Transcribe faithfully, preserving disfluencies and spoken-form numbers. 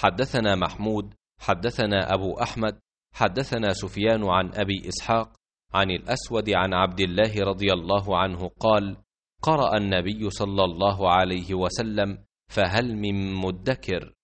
حدثنا محمود حدثنا أبو أحمد حدثنا سفيان عن أبي إسحاق عن الأسود عن عبد الله رضي الله عنه قال: قرأ النبي صلى الله عليه وسلم: فهل من مدكر؟